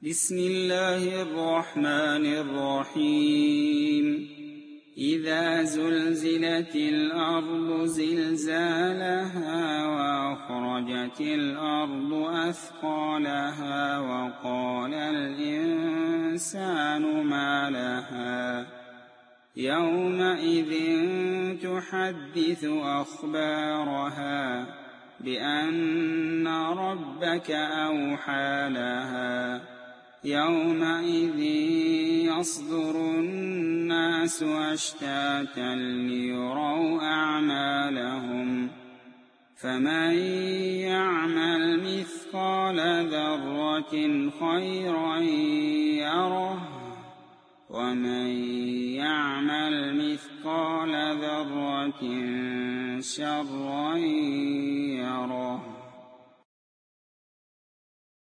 بسم الله الرحمن الرحيم إذا زلزلت الأرض زلزالها وأخرجت الأرض أثقالها وقال الإنسان ما لها يومئذ تحدث أخبارها بأن ربك أوحى لها يومئذ يصدر الناس أشتاتا ليروا أعمالهم فمن يعمل مثقال ذرة خيرا يره ومن يعمل مثقال ذرة شرا يره.